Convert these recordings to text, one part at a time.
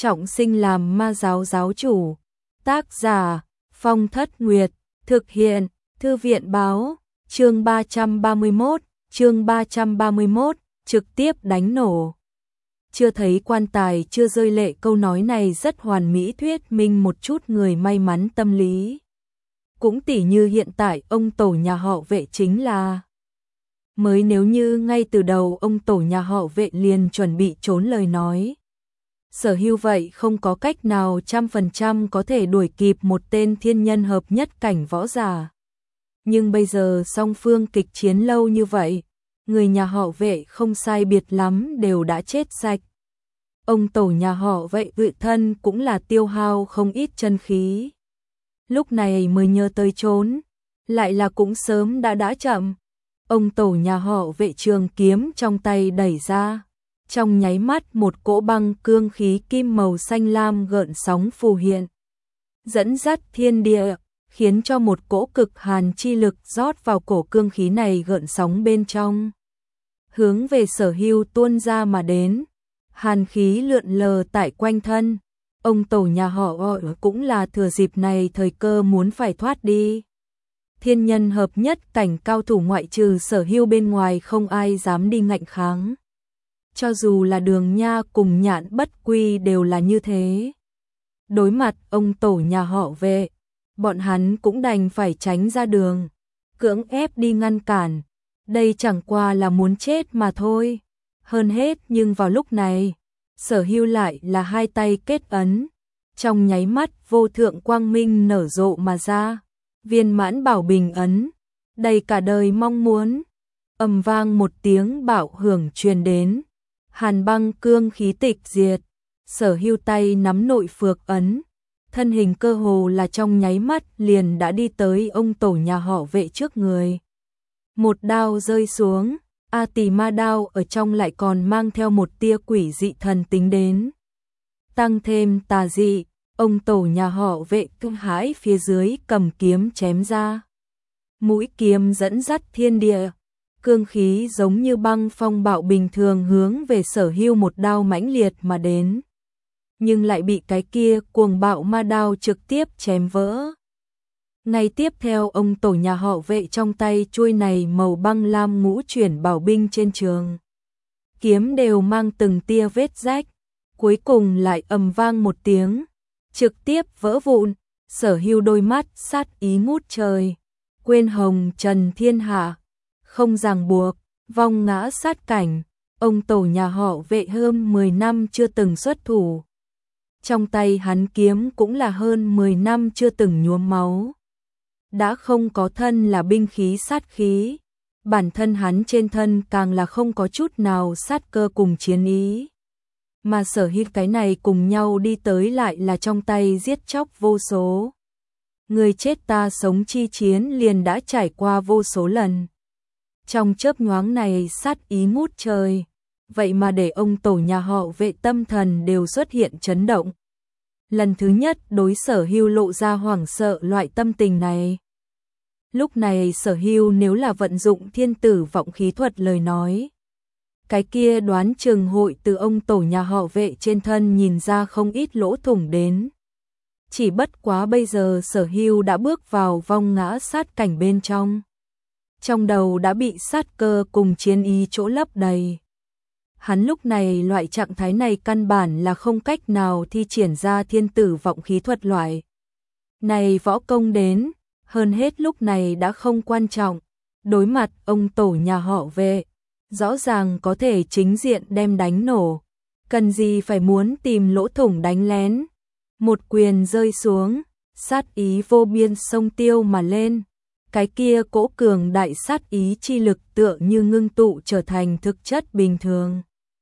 trọng sinh làm ma giáo giáo chủ. Tác giả Phong Thất Nguyệt. Thực hiện Thư viện báo. Chương 331, trực tiếp đánh nổ. Chưa thấy quan tài chưa rơi lệ, câu nói này rất hoàn mỹ thuyết minh một chút người may mắn tâm lý. Cũng tỉ như hiện tại ông tổ nhà họ Vệ chính là mới, nếu như ngay từ đầu ông tổ nhà họ Vệ liền chuẩn bị trốn lời nói. Sở Hưu vậy không có cách nào 100% có thể đuổi kịp một tên thiên nhân hợp nhất cảnh võ giả. Nhưng bây giờ song phương kịch chiến lâu như vậy, người nhà họ Vệ không sai biệt lắm đều đã chết sạch. Ông tổ nhà họ Vệ tự thân cũng là tiêu hao không ít chân khí. Lúc này mới nhớ tới trốn, lại là cũng sớm đã chậm. Ông tổ nhà họ Vệ trường kiếm trong tay đẩy ra, trong nháy mắt một cỗ băng cương khí kim màu xanh lam gợn sóng phù hiện, dẫn dắt thiên địa, khiến cho một cỗ cực hàn chi lực rót vào cổ cương khí này gợn sóng bên trong, hướng về Sở Hưu tuôn ra mà đến. Hàn khí lượn lờ tại quanh thân, ông tổ nhà họ cũng là thừa dịp này thời cơ muốn phải thoát đi. Thiên nhân hợp nhất cảnh cao thủ ngoại trừ Sở Hưu bên ngoài không ai dám đi ngạnh kháng. Cho dù là Đường Nha cùng Nhạn Bất Quy đều là như thế. Đối mặt ông tổ nhà họ Vệ, bọn hắn cũng đành phải tránh ra đường, cưỡng ép đi ngăn cản. Đây chẳng qua là muốn chết mà thôi. Hơn hết nhưng vào lúc này, Sở Hưu lại là hai tay kết ấn, trong nháy mắt vô thượng quang minh nở rộ mà ra. Viên mãn bảo bình ấn, đầy cả đời mong muốn. Ầm vang một tiếng bạo hưởng truyền đến, hàn băng cương khí tịch diệt. Sở Hưu tay nắm nội phược ấn, thân hình cơ hồ là trong nháy mắt liền đã đi tới ông tổ nhà họ Vệ trước người. Một đao rơi xuống, A Tỳ Ma đao ở trong lại còn mang theo một tia quỷ dị thần tính đến. Tăng thêm tà dị, ông tổ nhà họ Vệ kinh hãi phía dưới cầm kiếm chém ra. Mũi kiếm dẫn dắt thiên địa, cương khí giống như băng phong bạo bình thường hướng về Sở Hưu một đao mãnh liệt mà đến. Nhưng lại bị cái kia cuồng bạo ma đao trực tiếp chém vỡ. Ngay tiếp theo ông tổ nhà họ Vệ trong tay chuôi này màu băng lam ngũ chuyển bảo binh trên trường kiếm đều mang từng tia vết rách, cuối cùng lại ầm vang một tiếng, trực tiếp vỡ vụn. Sở Hưu đôi mắt sát ý ngút trời, quên hồng trần thiên hạ, không ràng buộc, vong ngã sát cảnh. Ông tổ nhà họ Vệ hơn 10 năm chưa từng xuất thủ, trong tay hắn kiếm cũng là hơn 10 năm chưa từng nhuốm máu. Đã không có thân là binh khí sát khí, bản thân hắn trên thân càng là không có chút nào sát cơ cùng chiến ý. Mà Sở Hưu cái này cùng nhau đi tới lại là trong tay giết chóc vô số. Người chết ta sống chi chiến liền đã trải qua vô số lần. Trong chớp nhoáng này sát ý ngút trời, vậy mà để ông tổ nhà họ Vệ tâm thần đều xuất hiện chấn động. Lần thứ nhất đối Sở Hưu lộ ra hoảng sợ loại tâm tình này. Lúc này Sở Hưu nếu là vận dụng thiên tử vọng khí thuật lời nói, cái kia đoán chừng hội từ ông tổ nhà họ Vệ trên thân nhìn ra không ít lỗ thủng đến. Chỉ bất quá bây giờ Sở Hưu đã bước vào vong ngã sát cảnh bên trong. Trong đầu đã bị sát cơ cùng chiến ý chỗ lấp đầy. Hắn lúc này loại trạng thái này căn bản là không cách nào thi triển ra thiên tử vọng khí thuật loại này võ công đến. Hơn hết lúc này đã không quan trọng, đối mặt ông tổ nhà họ Vệ, rõ ràng có thể chính diện đem đánh nổ, cần gì phải muốn tìm lỗ thủng đánh lén. Một quyền rơi xuống, sát ý vô biên sông tiêu mà lên, cái kia cỗ cường đại sát ý chi lực tựa như ngưng tụ trở thành thực chất bình thường,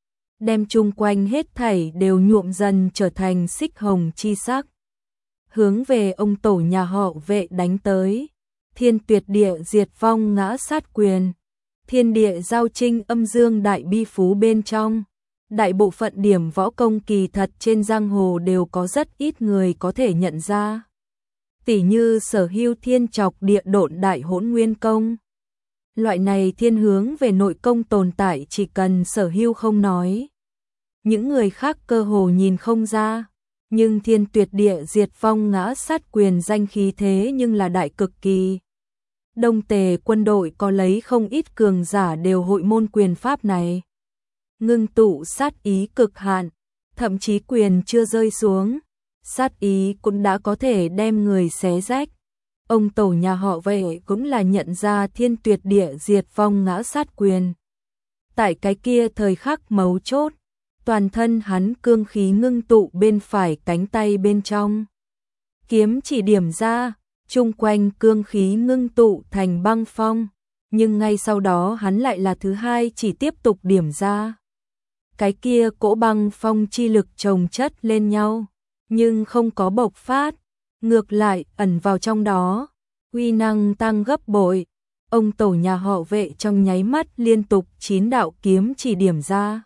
đem chung quanh hết thảy đều nhuộm dần trở thành xích hồng chi sắc, hướng về ông tổ nhà họ Vệ đánh tới. Thiên tuyệt địa diệt vong ngã sát quyền, thiên địa giao trinh âm dương đại bi phú bên trong. Đại bộ phận điểm võ công kỳ thật trên giang hồ đều có rất ít người có thể nhận ra. Tỉ như Sở Hưu thiên trọc địa độn đại hỗn nguyên công. Loại này thiên hướng về nội công tồn tại chỉ cần Sở Hưu không nói, những người khác cơ hồ nhìn không ra. nhưng thiên tuyệt địa diệt vong ngã sát quyền danh khí thế nhưng là đại cực kỳ. Đông Tề quân đội có lấy không ít cường giả đều hội môn quyền pháp này. Ngưng tụ sát ý cực hạn, thậm chí quyền chưa rơi xuống, sát ý cũng đã có thể đem người xé rách. Ông tổ nhà họ Vệ cũng là nhận ra thiên tuyệt địa diệt vong ngã sát quyền. Tại cái kia thời khắc mấu chốt, toàn thân hắn cương khí ngưng tụ bên phải cánh tay bên trong. Kiếm chỉ điểm ra, chung quanh cương khí ngưng tụ thành băng phong, nhưng ngay sau đó hắn lại là thứ hai chỉ tiếp tục điểm ra. Cái kia cỗ băng phong chi lực chồng chất lên nhau, nhưng không có bộc phát, ngược lại ẩn vào trong đó, uy năng tăng gấp bội. Ông tổ nhà họ Vệ trong nháy mắt liên tục 9 đạo kiếm chỉ điểm ra.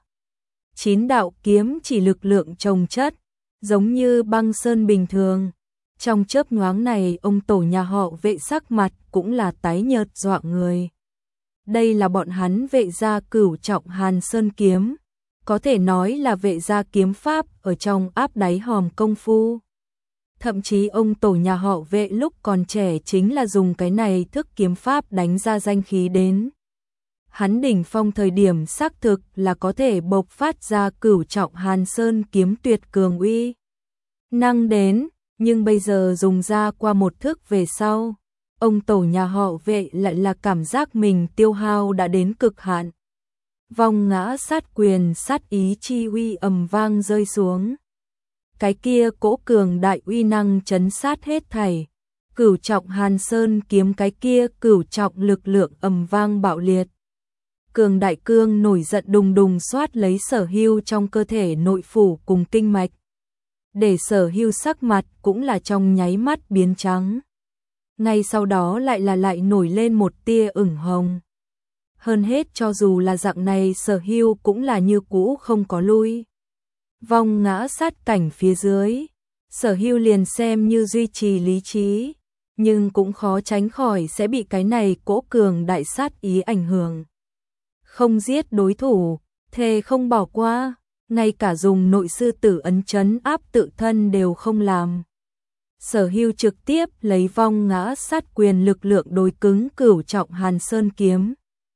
9 đạo kiếm chỉ lực lượng chồng chất, giống như băng sơn bình thường. Trong chớp nhoáng này ông tổ nhà họ Vệ sắc mặt cũng là tái nhợt dọa người. Đây là bọn hắn Vệ gia cửu trọng Hàn Sơn kiếm, có thể nói là Vệ gia kiếm pháp ở trong áp đáy hòm công phu. Thậm chí ông tổ nhà họ Vệ lúc còn trẻ chính là dùng cái này thức kiếm pháp đánh ra danh khí đến. Hắn đỉnh phong thời điểm xác thực là có thể bộc phát ra cửu trọng Hàn Sơn kiếm tuyệt cường uy năng đến, nhưng bây giờ dùng ra qua một thức về sau, ông tổ nhà họ Vệ lại là cảm giác mình tiêu hao đã đến cực hạn. Vong ngã sát quyền sát ý chi uy ầm vang rơi xuống. Cái kia cỗ cường đại uy năng chấn sát hết thảy. Cửu trọng Hàn Sơn kiếm cái kia cửu trọng lực lượng ầm vang bạo liệt. Cường đại cương nổi giận đùng đùng xoát lấy Sở Hưu trong cơ thể nội phủ cùng kinh mạch. Để Sở Hưu sắc mặt cũng là trong nháy mắt biến trắng. Ngay sau đó lại nổi lên một tia ửng hồng. Hơn hết cho dù là dạng này Sở Hưu cũng là như cũ không có lui. Vong ngã sát cảnh phía dưới, Sở Hưu liền xem như duy trì lý trí, nhưng cũng khó tránh khỏi sẽ bị cái này cỗ cường đại sát ý ảnh hưởng. Không giết đối thủ, thề không bỏ qua, ngay cả dùng nội sư tử ấn trấn áp tự thân đều không làm. Sở Hưu trực tiếp lấy vong ngã sát quyền lực lượng đối cứng cửu trọng Hàn Sơn kiếm.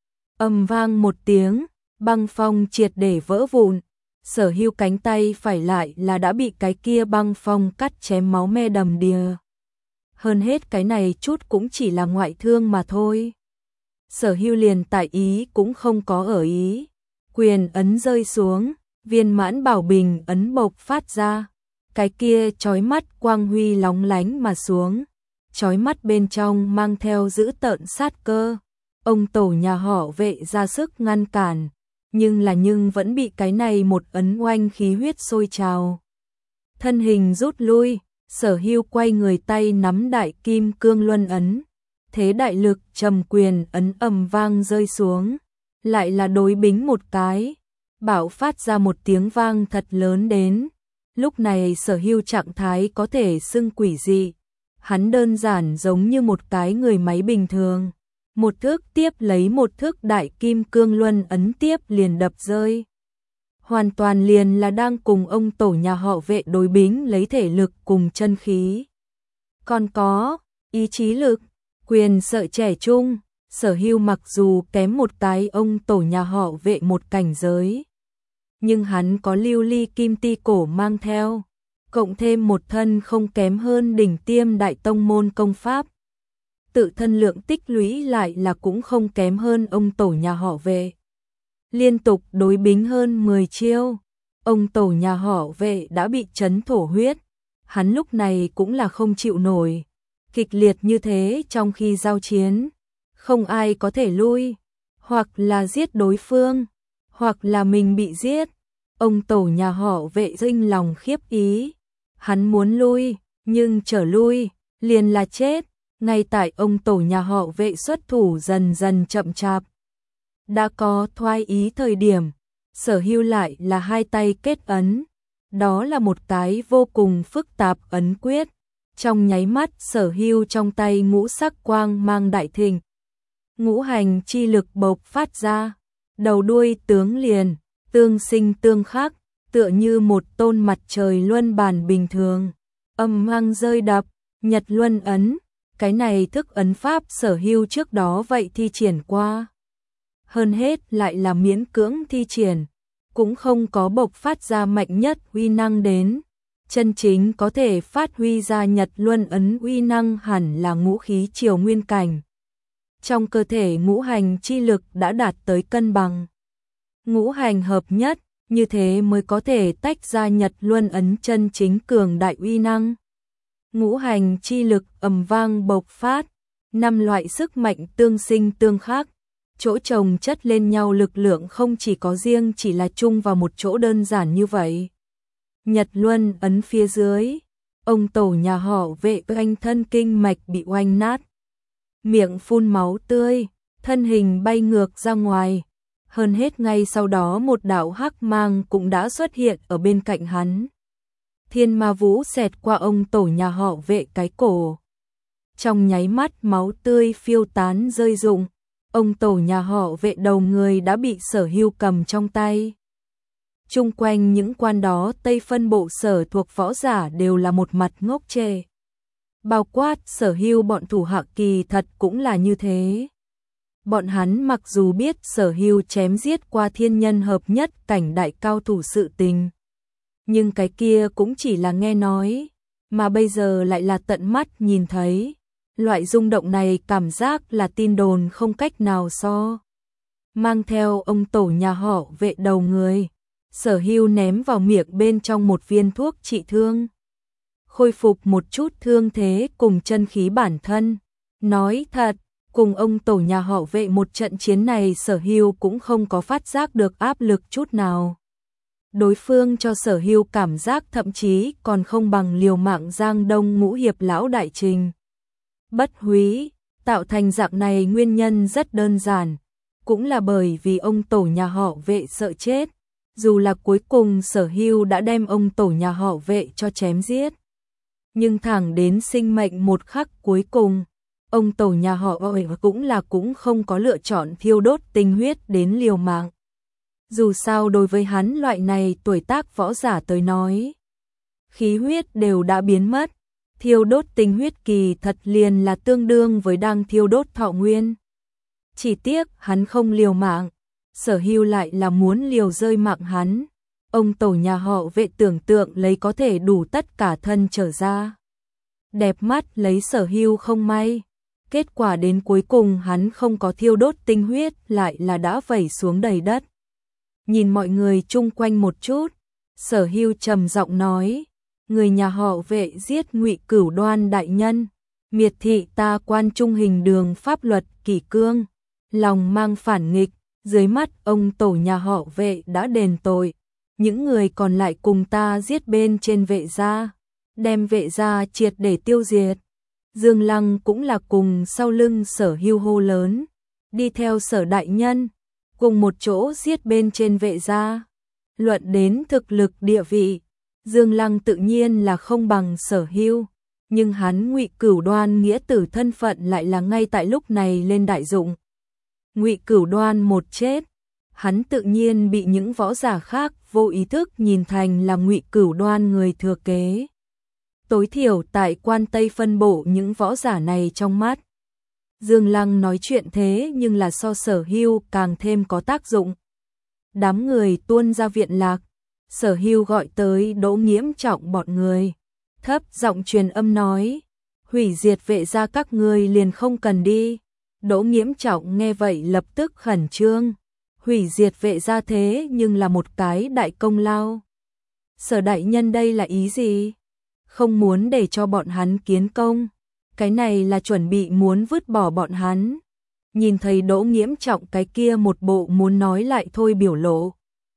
Ầm vang một tiếng, băng phong triệt để vỡ vụn. Sở Hưu cánh tay phải lại là đã bị cái kia băng phong cắt chém máu me đầm đìa. Hơn hết cái này chút cũng chỉ là ngoại thương mà thôi. Sở Hưu liền tại ý cũng không có ở ý. Quyền ấn rơi xuống, viên mãn bảo bình ấn bộc phát ra. Cái kia chói mắt quang huy lóng lánh mà xuống. Chói mắt bên trong mang theo dữ tợn sát cơ. Ông tổ nhà họ Vệ ra sức ngăn cản. Nhưng vẫn bị cái này một ấn oanh khí huyết sôi trào. Thân hình rút lui, Sở Hưu quay người tay nắm đại kim cương luân ấn. Thế đại lực trầm quyền ấn ầm vang rơi xuống. Lại là đối bính một cái. Bạo phát ra một tiếng vang thật lớn đến. Lúc này Sở Hưu trạng thái có thể xưng quỷ dị. Hắn đơn giản giống như một cái người máy bình thường. Một thước tiếp lấy một thước đại kim cương luân ấn tiếp liền đập rơi. Hoàn toàn liền là đang cùng ông tổ nhà họ Vệ đối bính lấy thể lực cùng chân khí. Còn có ý chí lực, quyền sợ trẻ trung, Sở Hưu mặc dù kém một cái ông tổ nhà họ Vệ một cảnh giới. Nhưng hắn có lưu ly kim ti cổ mang theo, cộng thêm một thân không kém hơn đỉnh tiêm đại tông môn công pháp. Tự thân lượng tích lũy lại là cũng không kém hơn ông tổ nhà họ Vệ. Liên tục đối bính hơn 10 chiêu, ông tổ nhà họ Vệ đã bị chấn thổ huyết. Hắn lúc này cũng là không chịu nổi. Kịch liệt như thế trong khi giao chiến, không ai có thể lui, hoặc là giết đối phương, hoặc là mình bị giết. Ông tổ nhà họ Vệ rinh lòng khiếp ý. Hắn muốn lui, nhưng trở lui, liền là chết. Ngay tại ông tổ nhà họ Vệ xuất thủ dần dần chậm chạp. Đã có thoái ý thời điểm, Sở Hưu lại là hai tay kết ấn. Đó là một cái vô cùng phức tạp ấn quyết. Trong nháy mắt Sở Hưu trong tay ngũ sắc quang mang đại thịnh. Ngũ hành chi lực bộc phát ra, đầu đuôi tướng liền, tương sinh tương khắc, tựa như một tôn mặt trời luân bàn bình thường, âm vang rơi đập, Nhật luân ấn, cái này thức ấn pháp Sở Hưu trước đó vậy thi triển qua. Hơn hết lại là miễn cưỡng thi triển, cũng không có bộc phát ra mạnh nhất uy năng đến. Chân chính có thể phát huy ra Nhật luân ấn uy năng hẳn là ngũ khí triều nguyên cảnh. Trong cơ thể ngũ hành chi lực đã đạt tới cân bằng. Ngũ hành hợp nhất, như thế mới có thể tách ra Nhật luân ấn chân chính cường đại uy năng. Ngũ hành chi lực ầm vang bộc phát, 5 loại sức mạnh tương sinh tương khắc, chỗ chồng chất lên nhau lực lượng không chỉ có riêng chỉ là chung vào một chỗ đơn giản như vậy. Nhật luân ấn phía dưới, ông tổ nhà họ Vệ oanh thân kinh mạch bị oanh nát, miệng phun máu tươi, thân hình bay ngược ra ngoài. Hơn hết ngay sau đó một đạo hắc mang cũng đã xuất hiện ở bên cạnh hắn. Thiên ma vũ xẹt qua ông tổ nhà họ Vệ cái cổ. Trong nháy mắt máu tươi phiêu tán rơi rụng, ông tổ nhà họ Vệ đầu người đã bị Sở Hưu cầm trong tay. Chung quanh những quan đó Tây phân bộ sở thuộc võ giả đều là một mặt ngốc trệ. Bao quát Sở Hưu bọn thủ hạ kỳ thật cũng là như thế. Bọn hắn mặc dù biết Sở Hưu chém giết qua thiên nhân hợp nhất cảnh đại cao thủ sự tình, nhưng cái kia cũng chỉ là nghe nói, mà bây giờ lại là tận mắt nhìn thấy. Loại rung động này cảm giác là tin đồn không cách nào so. Mang theo ông tổ nhà họ Vệ đầu người, Sở Hưu ném vào miệng bên trong một viên thuốc trị thương. Khôi phục một chút thương thế cùng chân khí bản thân. Nói thật, cùng ông tổ nhà họ Vệ một trận chiến này Sở Hưu cũng không có phát giác được áp lực chút nào. Đối phương cho Sở Hưu cảm giác thậm chí còn không bằng liều mạng Giang Đông ngũ hiệp lão đại trình. Bất húy, tạo thành dạng này nguyên nhân rất đơn giản, cũng là bởi vì ông tổ nhà họ Vệ sợ chết, dù là cuối cùng Sở Hưu đã đem ông tổ nhà họ Vệ cho chém giết. Nhưng thẳng đến sinh mệnh một khắc cuối cùng, ông tổ nhà họ Vệ cũng không có lựa chọn thiêu đốt tinh huyết đến liều mạng. Dù sao đối với hắn loại này tuổi tác võ giả tới nói, khí huyết đều đã biến mất, thiêu đốt tinh huyết kỳ thật liền là tương đương với đang thiêu đốt thọ nguyên. Chỉ tiếc hắn không liều mạng, Sở Hưu lại là muốn liều rơi mạng hắn. Ông tổ nhà họ Vệ tưởng tượng lấy có thể đủ tất cả thân trở ra. Đẹp mắt lấy Sở Hưu không may. Kết quả đến cuối cùng hắn không có thiêu đốt tinh huyết lại là đã vẩy xuống đầy đất. Nhìn mọi người chung quanh một chút, Sở Hưu trầm giọng nói, người nhà họ Vệ giết Ngụy Cửu Đoan đại nhân, miệt thị ta quan trung hình đường pháp luật kỷ cương, lòng mang phản nghịch, dưới mắt ông tổ nhà họ Vệ đã đền tội, những người còn lại cùng ta giết bên trên Vệ gia, đem Vệ gia triệt để tiêu diệt. Dương Lăng cũng là cùng sau lưng Sở Hưu hô lớn, đi theo Sở đại nhân, cùng một chỗ giết bên trên Vệ gia. Luận đến thực lực địa vị, Dương Lăng tự nhiên là không bằng Sở Hưu, nhưng hắn Ngụy Cửu Đoan nghĩa tử thân phận lại là ngay tại lúc này lên đại dụng. Ngụy Cửu Đoan một chết, hắn tự nhiên bị những võ giả khác vô ý thức nhìn thành là Ngụy Cửu Đoan người thừa kế. Tối thiểu tại quan Tây phân bộ những võ giả này trong mắt. Dương Lăng nói chuyện thế nhưng là so Sở Hưu càng thêm có tác dụng. Đám người tuôn ra viện lạc, Sở Hưu gọi tới Đỗ Nghiễm Trọng bọn người, thấp giọng truyền âm nói, hủy diệt Vệ gia các ngươi liền không cần đi. Đỗ Nghiễm Trọng nghe vậy lập tức khẩn trương, hủy diệt Vệ gia thế nhưng là một cái đại công lao. Sở đại nhân đây là ý gì? Không muốn để cho bọn hắn kiến công, cái này là chuẩn bị muốn vứt bỏ bọn hắn. Nhìn thấy Đỗ Nghiễm Trọng cái kia một bộ muốn nói lại thôi biểu lộ,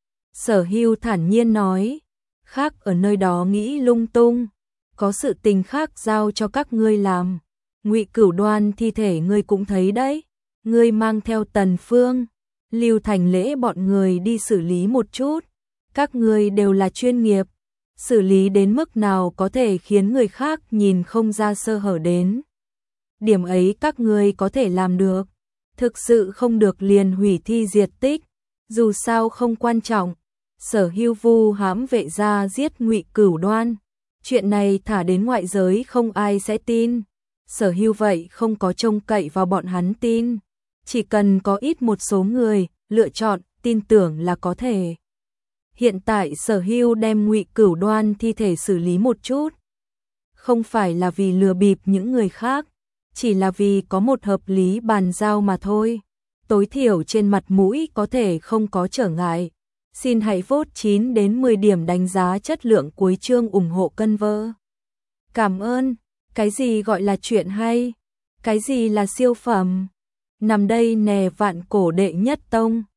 Sở Hưu thản nhiên nói, khác ở nơi đó nghĩ lung tung, có sự tình khác giao cho các ngươi làm. Ngụy Cửu Đoan thi thể ngươi cũng thấy đấy, ngươi mang theo Tần Phương, Lưu Thành Lễ bọn người đi xử lý một chút, các ngươi đều là chuyên nghiệp, xử lý đến mức nào có thể khiến người khác nhìn không ra sơ hở đến. Điểm ấy các ngươi có thể làm được, thực sự không được liền hủy thi diệt tích, dù sao không quan trọng. Sở Hưu vu hãm vệ gia giết Ngụy Cửu Đoan. Chuyện này thả đến ngoại giới không ai sẽ tin. Sở Hưu vậy không có trông cậy vào bọn hắn tin. Chỉ cần có ít một số người lựa chọn tin tưởng là có thể. Hiện tại Sở Hưu đem Ngụy Cửu Đoan thi thể xử lý một chút. Không phải là vì lừa bịp những người khác, chỉ là vì có một hợp lý bàn giao mà thôi. Tối thiểu trên mặt mũi có thể không có trở ngại. Xin hãy vote 9 đến 10 điểm đánh giá chất lượng cuối chương ủng hộ cân vơ. Cảm ơn. Cái gì gọi là chuyện hay? Cái gì là siêu phẩm? Nằm đây nè vạn cổ đệ nhất tông.